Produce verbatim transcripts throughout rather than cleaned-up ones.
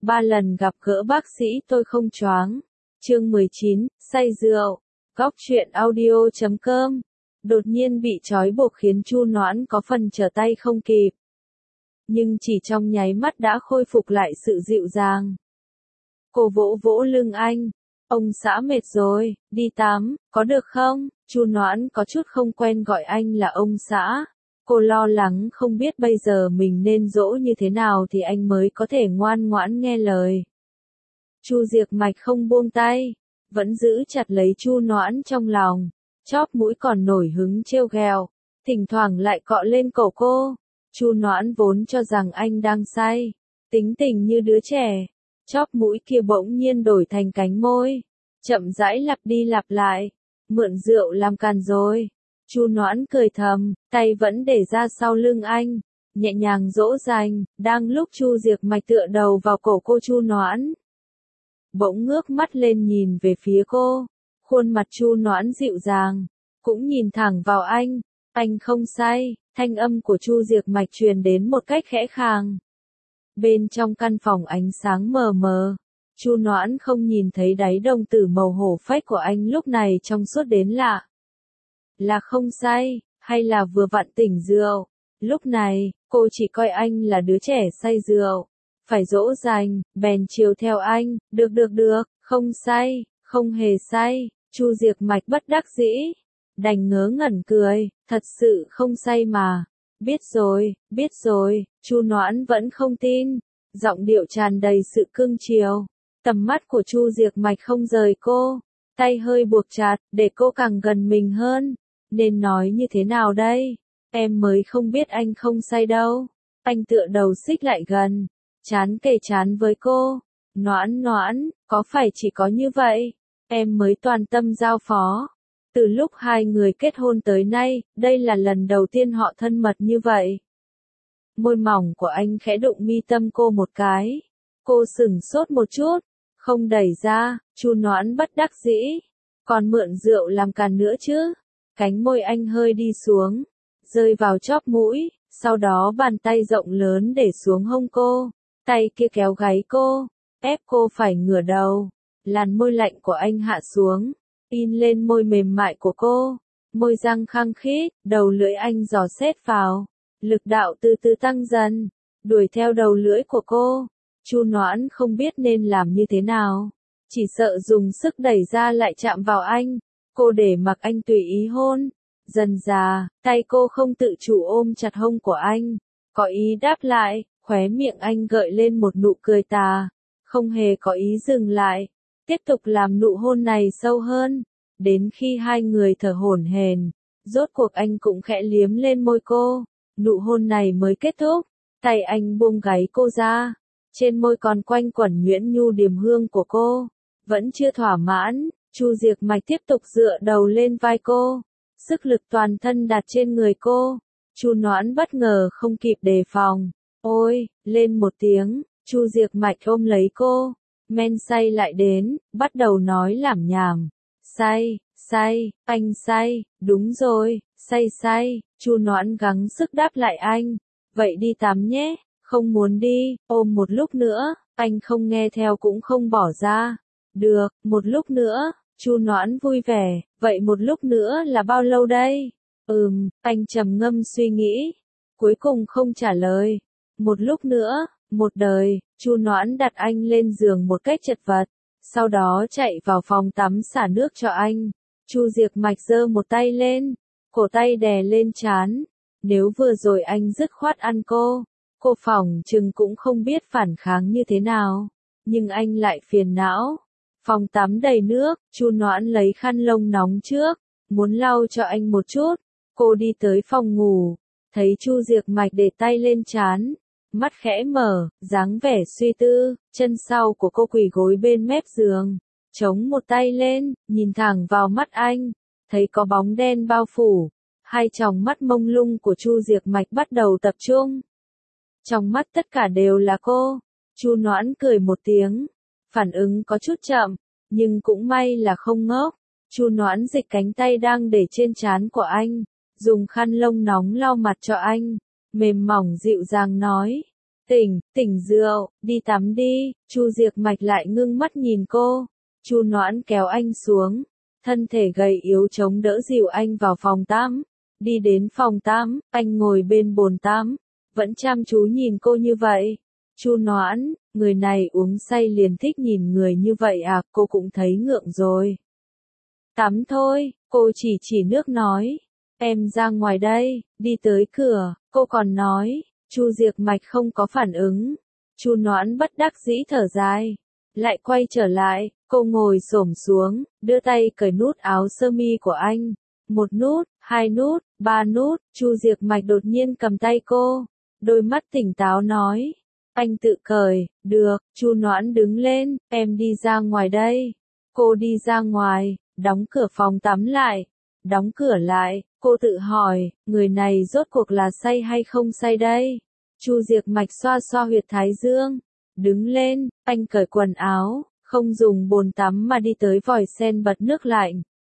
Ba lần gặp gỡ bác sĩ tôi không choáng. Chương mười chín, say rượu. Góc truyện audio chấm com. Đột nhiên bị trói buộc khiến Chu Noãn có phần trở tay không kịp. Nhưng chỉ trong nháy mắt đã khôi phục lại sự dịu dàng. Cô vỗ vỗ lưng anh. Ông xã mệt rồi, đi tắm, có được không? Chu Noãn có chút không quen gọi anh là ông xã. Cô lo lắng không biết bây giờ mình nên dỗ như thế nào thì anh mới có thể ngoan ngoãn nghe lời. Chu Diệc Mạch không buông tay, vẫn giữ chặt lấy Chu Noãn trong lòng, chóp mũi còn nổi hứng trêu ghẹo, thỉnh thoảng lại cọ lên cổ cô. Chu Noãn vốn cho rằng anh đang say, tính tình như đứa trẻ, chóp mũi kia bỗng nhiên đổi thành cánh môi, chậm rãi lặp đi lặp lại, mượn rượu làm càn rồi. Chu Noãn cười thầm, tay vẫn để ra sau lưng anh, nhẹ nhàng dỗ dành, đang lúc Chu Diệc Mạch tựa đầu vào cổ cô Chu Noãn. Bỗng ngước mắt lên nhìn về phía cô, khuôn mặt Chu Noãn dịu dàng, cũng nhìn thẳng vào anh, anh không say, thanh âm của Chu Diệc Mạch truyền đến một cách khẽ khàng. Bên trong căn phòng ánh sáng mờ mờ, Chu Noãn không nhìn thấy đáy đồng tử màu hổ phách của anh lúc này trong suốt đến lạ. Là không say, hay là vừa vặn tỉnh rượu? Lúc này, cô chỉ coi anh là đứa trẻ say rượu. Phải dỗ dành, bèn chiều theo anh, được được được, không say, không hề say. Chu Diệc Mạch bất đắc dĩ, đành ngớ ngẩn cười, thật sự không say mà. Biết rồi, biết rồi, Chu Noãn vẫn không tin, giọng điệu tràn đầy sự cưng chiều. Tầm mắt của Chu Diệc Mạch không rời cô, tay hơi buộc chặt, để cô càng gần mình hơn. Nên nói như thế nào đây? Em mới không biết anh không say đâu. Anh tựa đầu xích lại gần, chán kề chán với cô. Noãn Noãn, có phải chỉ có như vậy? Em mới toàn tâm giao phó. Từ lúc hai người kết hôn tới nay, đây là lần đầu tiên họ thân mật như vậy. Môi mỏng của anh khẽ đụng mi tâm cô một cái. Cô sửng sốt một chút, không đẩy ra. Chu Noãn bất đắc dĩ. Còn mượn rượu làm càn nữa chứ? Cánh môi anh hơi đi xuống, rơi vào chóp mũi, sau đó bàn tay rộng lớn để xuống hông cô, tay kia kéo gáy cô, ép cô phải ngửa đầu. Làn môi lạnh của anh hạ xuống, in lên môi mềm mại của cô, môi răng khăng khít, đầu lưỡi anh dò xét vào, lực đạo từ từ tăng dần, đuổi theo đầu lưỡi của cô. Chu Noãn không biết nên làm như thế nào, chỉ sợ dùng sức đẩy ra lại chạm vào anh. Cô để mặc anh tùy ý hôn, dần dà, tay cô không tự chủ ôm chặt hông của anh, có ý đáp lại, khóe miệng anh gợi lên một nụ cười tà, không hề có ý dừng lại, tiếp tục làm nụ hôn này sâu hơn, đến khi hai người thở hổn hển, rốt cuộc anh cũng khẽ liếm lên môi cô, nụ hôn này mới kết thúc, tay anh buông gáy cô ra, trên môi còn quanh quẩn nhuyễn nhu điềm hương của cô, vẫn chưa thỏa mãn. Chu Diệc Mạch tiếp tục dựa đầu lên vai cô, sức lực toàn thân đặt trên người cô. Chu Noãn bất ngờ không kịp đề phòng, ôi, lên một tiếng, Chu Diệc Mạch ôm lấy cô, men say lại đến, bắt đầu nói lảm nhảm. Say, say, anh say, đúng rồi, say say. Chu Noãn gắng sức đáp lại anh, vậy đi tắm nhé, không muốn đi, ôm một lúc nữa, anh không nghe theo cũng không bỏ ra. Được, một lúc nữa. Chu Noãn vui vẻ, vậy một lúc nữa là bao lâu đây? Ừm, anh trầm ngâm suy nghĩ, cuối cùng không trả lời. Một lúc nữa, một đời. Chu Noãn đặt anh lên giường một cách chật vật, sau đó chạy vào phòng tắm xả nước cho anh. Chu Diệc Mạch giơ một tay lên, cổ tay đè lên trán. Nếu vừa rồi anh dứt khoát ăn cô, cô phỏng chừng cũng không biết phản kháng như thế nào, nhưng anh lại phiền não. Phòng tắm đầy nước, Chu Noãn lấy khăn lông nóng trước, muốn lau cho anh một chút. Cô đi tới phòng ngủ, thấy Chu Diệc Mạch để tay lên trán, mắt khẽ mở, dáng vẻ suy tư, chân sau của cô quỳ gối bên mép giường, chống một tay lên, nhìn thẳng vào mắt anh, thấy có bóng đen bao phủ, hai tròng mắt mông lung của Chu Diệc Mạch bắt đầu tập trung. Trong mắt tất cả đều là cô. Chu Noãn cười một tiếng. Phản ứng có chút chậm, nhưng cũng may là không ngốc. Chu Noãn dịch cánh tay đang để trên trán của anh, dùng khăn lông nóng lau mặt cho anh, mềm mỏng dịu dàng nói, Tỉnh, tỉnh rượu, đi tắm đi. Chu Diệc Mạch lại ngưng mắt nhìn cô. Chu Noãn kéo anh xuống, thân thể gầy yếu chống đỡ dìu anh vào phòng tắm. Đi đến phòng tắm, anh ngồi bên bồn tắm, vẫn chăm chú nhìn cô như vậy. Chu Noãn, người này uống say liền thích nhìn người như vậy à, cô cũng thấy ngượng rồi. Tắm thôi, cô chỉ chỉ nước nói. Em ra ngoài đây, đi tới cửa, cô còn nói. Chu Diệc Mạch không có phản ứng. Chu Noãn bất đắc dĩ thở dài, lại quay trở lại, cô ngồi xổm xuống, đưa tay cởi nút áo sơ mi của anh. Một nút, hai nút, ba nút, Chu Diệc Mạch đột nhiên cầm tay cô, đôi mắt tỉnh táo nói. Anh tự cởi, được. Chu Noãn đứng lên, em đi ra ngoài đây. Cô đi ra ngoài, đóng cửa phòng tắm lại. Đóng cửa lại, cô tự hỏi, người này rốt cuộc là say hay không say đây? Chu Diệc Mạch xoa xoa huyệt thái dương, đứng lên, anh cởi quần áo, không dùng bồn tắm mà đi tới vòi sen bật nước lạnh.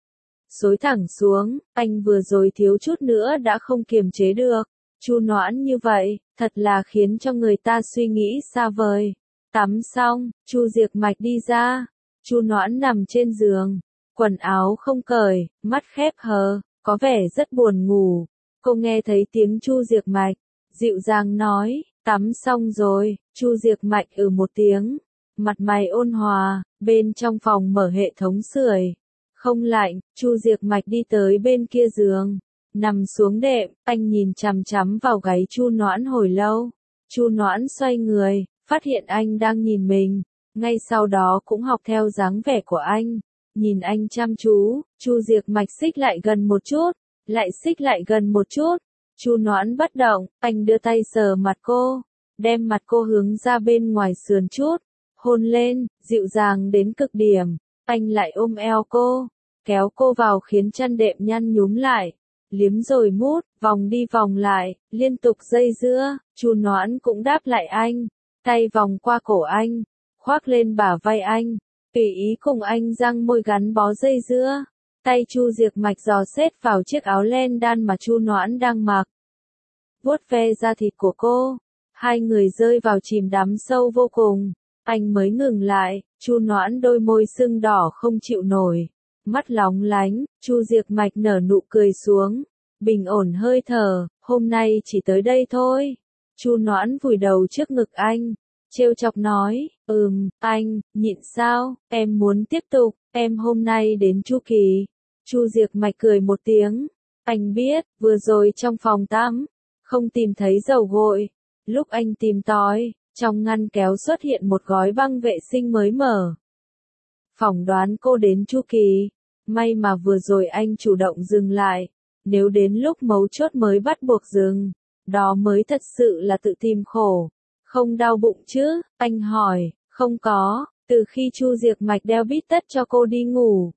Xối thẳng xuống, anh vừa rồi thiếu chút nữa đã không kiềm chế được. Chu Noãn như vậy, thật là khiến cho người ta suy nghĩ xa vời. Tắm xong, Chu Diệc Mạch đi ra. Chu Noãn nằm trên giường, quần áo không cởi, mắt khép hờ, có vẻ rất buồn ngủ. Cô nghe thấy tiếng Chu Diệc Mạch, dịu dàng nói, tắm xong rồi. Chu Diệc Mạch ừ một tiếng, mặt mày ôn hòa, bên trong phòng mở hệ thống sưởi. Không lạnh. Chu Diệc Mạch đi tới bên kia giường, nằm xuống đệm, anh nhìn chằm chằm vào gáy Chu Noãn hồi lâu. Chu Noãn xoay người, phát hiện anh đang nhìn mình, ngay sau đó cũng học theo dáng vẻ của anh, nhìn anh chăm chú. Chu Diệc Mạch xích lại gần một chút, lại xích lại gần một chút. Chu Noãn bất động, anh đưa tay sờ mặt cô, đem mặt cô hướng ra bên ngoài sườn chút, hôn lên, dịu dàng đến cực điểm. Anh lại ôm eo cô, kéo cô vào khiến chân đệm nhăn nhúm lại, liếm rồi mút, vòng đi vòng lại, liên tục dây dưa. Chu Noãn cũng đáp lại anh, tay vòng qua cổ anh, khoác lên bả vai anh, tùy ý cùng anh răng môi gắn bó dây dưa. Tay Chu Diệc Mạch dò xét vào chiếc áo len đan mà Chu Noãn đang mặc, vuốt ve da thịt của cô. Hai người rơi vào chìm đắm sâu vô cùng. Anh mới ngừng lại. Chu Noãn đôi môi sưng đỏ không chịu nổi, mắt lóng lánh. Chu Diệc Mạch nở nụ cười xuống, bình ổn hơi thở. Hôm nay chỉ tới đây thôi. Chu Noãn vùi đầu trước ngực anh, trêu chọc nói, ừm, anh, nhịn sao, em muốn tiếp tục, em hôm nay đến chu kỳ. Chu Diệc Mạch cười một tiếng, anh biết, vừa rồi trong phòng tắm, không tìm thấy dầu gội. Lúc anh tìm tòi, trong ngăn kéo xuất hiện một gói băng vệ sinh mới mở. Phỏng đoán cô đến chu kỳ, may mà vừa rồi anh chủ động dừng lại, nếu đến lúc mấu chốt mới bắt buộc dừng, đó mới thật sự là tự tìm khổ. Không đau bụng chứ? Anh hỏi. Không có, từ khi Chu Diệc Mạch đeo bít tất cho cô đi ngủ,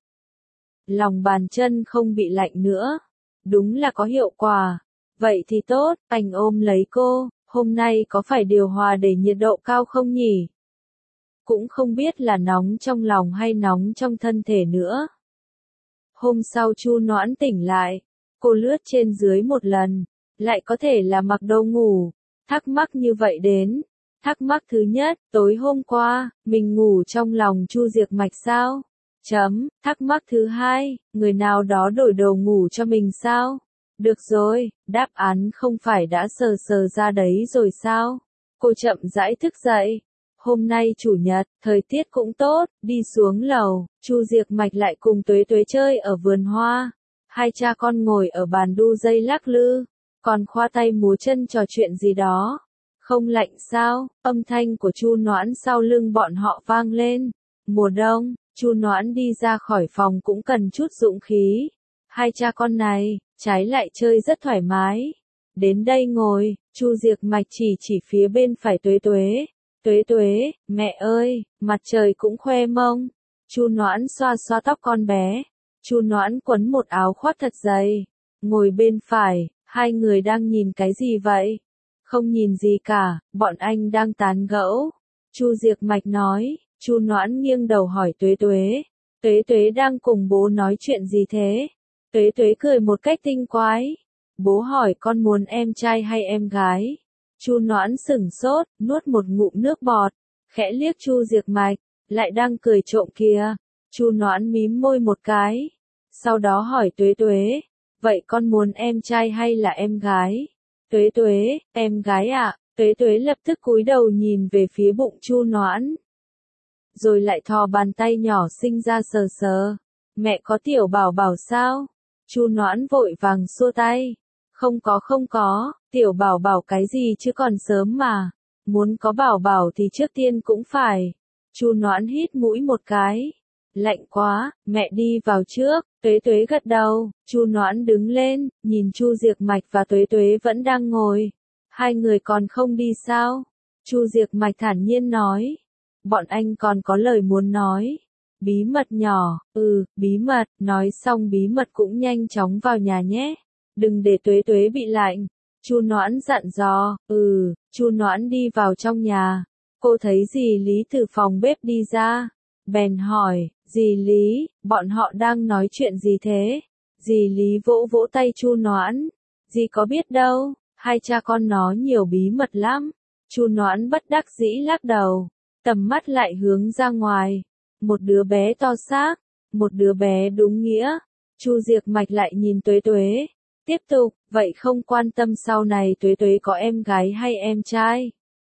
lòng bàn chân không bị lạnh nữa. Đúng là có hiệu quả. Vậy thì tốt. Anh ôm lấy cô, hôm nay có phải điều hòa để nhiệt độ cao không nhỉ? Cũng không biết là nóng trong lòng hay nóng trong thân thể nữa. Hôm sau Chu Noãn tỉnh lại, cô lướt trên dưới một lần, lại có thể là mặc đồ ngủ, thắc mắc như vậy đến. Thắc mắc thứ nhất, tối hôm qua, mình ngủ trong lòng Chu Diệc Mạch sao? Chấm. Thắc mắc thứ hai, người nào đó đổi đồ ngủ cho mình sao? Được rồi, đáp án không phải đã sờ sờ ra đấy rồi sao? Cô chậm rãi thức dậy. Hôm nay chủ nhật, thời tiết cũng tốt, đi xuống lầu, Chu Diệc Mạch lại cùng Tuế Tuế chơi ở vườn hoa. Hai cha con ngồi ở bàn đu dây lắc lư, còn khoa tay múa chân trò chuyện gì đó. Không lạnh sao? Âm thanh của Chu Noãn sau lưng bọn họ vang lên. Mùa đông, Chu Noãn đi ra khỏi phòng cũng cần chút dũng khí. Hai cha con này, trái lại chơi rất thoải mái. Đến đây ngồi, Chu Diệc Mạch chỉ chỉ phía bên phải Tuế Tuế. Tuế Tuế, mẹ ơi, mặt trời cũng khoe mông. Chu Noãn xoa xoa tóc con bé. Chu Noãn quấn một áo khoác thật dày. Ngồi bên phải, hai người đang nhìn cái gì vậy? Không nhìn gì cả, bọn anh đang tán gẫu. Chu Diệc Mạch nói. Chu Noãn nghiêng đầu hỏi Tuế Tuế. Tuế Tuế đang cùng bố nói chuyện gì thế? Tuế Tuế cười một cách tinh quái. Bố hỏi con muốn em trai hay em gái? Chu Noãn sửng sốt, nuốt một ngụm nước bọt, khẽ liếc Chu Diệc Mạch, lại đang cười trộm kìa. Chu Noãn mím môi một cái, sau đó hỏi Tuế Tuế, vậy con muốn em trai hay là em gái? Tuế Tuế, em gái ạ. Tuế Tuế lập tức cúi đầu nhìn về phía bụng Chu Noãn, rồi lại thò bàn tay nhỏ xinh ra sờ sờ. Mẹ có tiểu bảo bảo sao? Chu Noãn vội vàng xua tay. Không có không có, tiểu bảo bảo cái gì chứ còn sớm mà. Muốn có bảo bảo thì trước tiên cũng phải. Chu Noãn hít mũi một cái. Lạnh quá, mẹ đi vào trước. Tuế Tuế gật đầu. Chu Noãn đứng lên, nhìn Chu Diệc Mạch và Tuế Tuế vẫn đang ngồi. Hai người còn không đi sao? Chu Diệc Mạch thản nhiên nói. Bọn anh còn có lời muốn nói. Bí mật nhỏ, ừ, bí mật, nói xong bí mật cũng nhanh chóng vào nhà nhé. Đừng để Tuế Tuế bị lạnh. Chu Noãn dặn dò, ừ, Chu Noãn đi vào trong nhà. Cô thấy dì Lý từ phòng bếp đi ra. Bèn hỏi, dì Lý, bọn họ đang nói chuyện gì thế? Dì Lý vỗ vỗ tay Chu Noãn. Dì có biết đâu, hai cha con nó nhiều bí mật lắm. Chu Noãn bất đắc dĩ lắc đầu, tầm mắt lại hướng ra ngoài. Một đứa bé to xác, một đứa bé đúng nghĩa. Chu Diệc Mạch lại nhìn Tuế Tuế, tiếp tục, vậy không quan tâm sau này Tuế Tuế có em gái hay em trai.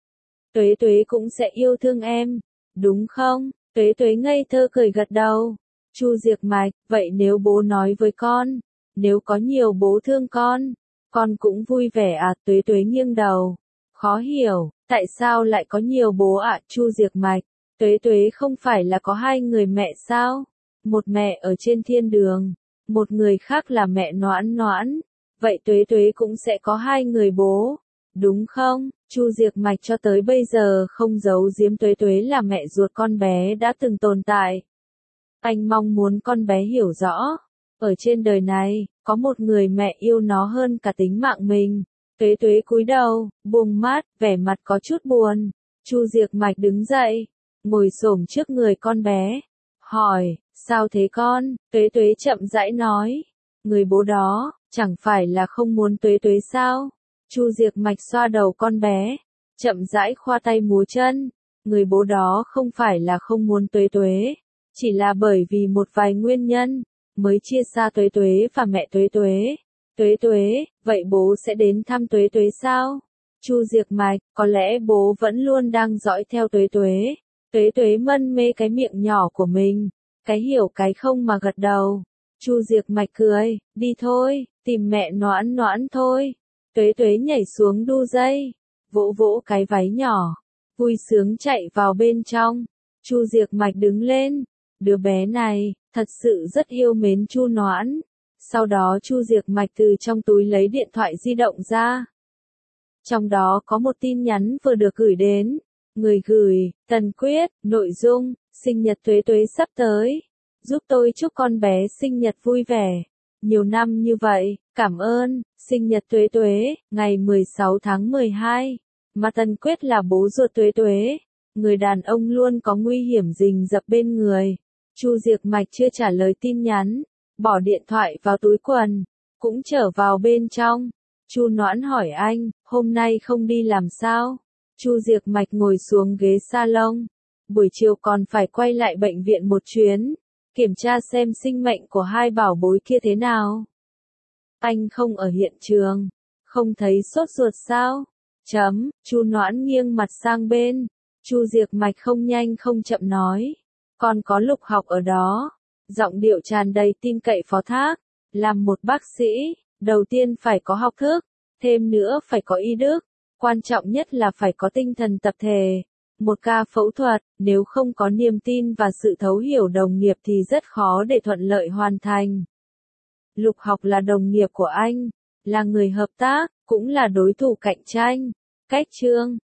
Tuế Tuế cũng sẽ yêu thương em, đúng không? Tuế Tuế ngây thơ cười gật đầu. Chu Diệc Mạch, vậy nếu bố nói với con, nếu có nhiều bố thương con, con cũng vui vẻ à? Tuế Tuế nghiêng đầu, khó hiểu, tại sao lại có nhiều bố ạ? À? Chu Diệc Mạch, Tuế Tuế không phải là có hai người mẹ sao? Một mẹ ở trên thiên đường, một người khác là mẹ Noãn Noãn, vậy Tuế Tuế cũng sẽ có hai người bố, đúng không? Chu Diệc Mạch cho tới bây giờ không giấu giếm Tuế Tuế là mẹ ruột con bé đã từng tồn tại. Anh mong muốn con bé hiểu rõ, ở trên đời này, có một người mẹ yêu nó hơn cả tính mạng mình. Tuế Tuế cúi đầu, buông mắt, vẻ mặt có chút buồn. Chu Diệc Mạch đứng dậy, ngồi xổm trước người con bé, hỏi, sao thế con? Tuế Tuế chậm rãi nói, người bố đó, chẳng phải là không muốn Tuế Tuế sao? Chu Diệc Mạch xoa đầu con bé, chậm rãi khoa tay múa chân, người bố đó không phải là không muốn Tuế Tuế, chỉ là bởi vì một vài nguyên nhân, mới chia xa Tuế Tuế và mẹ Tuế Tuế. Tuế Tuế, vậy bố sẽ đến thăm Tuế Tuế sao? Chu Diệc Mạch, có lẽ bố vẫn luôn đang dõi theo Tuế Tuế. Tuế Tuế mân mê cái miệng nhỏ của mình, cái hiểu cái không mà gật đầu. Chu Diệc Mạch cười, đi thôi, tìm mẹ Noãn Noãn thôi. Tuế Tuế nhảy xuống đu dây, vỗ vỗ cái váy nhỏ, vui sướng chạy vào bên trong. Chu Diệc Mạch đứng lên, đứa bé này, thật sự rất yêu mến Chu Noãn. Sau đó Chu Diệc Mạch từ trong túi lấy điện thoại di động ra. Trong đó có một tin nhắn vừa được gửi đến. Người gửi, Tần Quyết, nội dung, sinh nhật Tuế Tuế sắp tới. Giúp tôi chúc con bé sinh nhật vui vẻ. Nhiều năm như vậy, cảm ơn, sinh nhật Tuế Tuế, ngày mười sáu tháng mười hai. Mà Tần Quyết là bố ruột Tuế Tuế. Người đàn ông luôn có nguy hiểm rình rập bên người. Chu Diệc Mạch chưa trả lời tin nhắn, bỏ điện thoại vào túi quần, cũng trở vào bên trong. Chu Noãn hỏi anh, hôm nay không đi làm sao? Chu Diệc Mạch ngồi xuống ghế salon. Buổi chiều còn phải quay lại bệnh viện một chuyến, kiểm tra xem sinh mệnh của hai bảo bối kia thế nào. Anh không ở hiện trường, không thấy sốt ruột sao? Chấm, Chu Noãn nghiêng mặt sang bên. Chu Diệc Mạch không nhanh không chậm nói, con có Lục Học ở đó. Giọng điệu tràn đầy tin cậy phó thác. Làm một bác sĩ, đầu tiên phải có học thức, thêm nữa phải có y đức, quan trọng nhất là phải có tinh thần tập thể. Một ca phẫu thuật, nếu không có niềm tin và sự thấu hiểu đồng nghiệp thì rất khó để thuận lợi hoàn thành. Lục Học là đồng nghiệp của anh, là người hợp tác, cũng là đối thủ cạnh tranh. Cách chương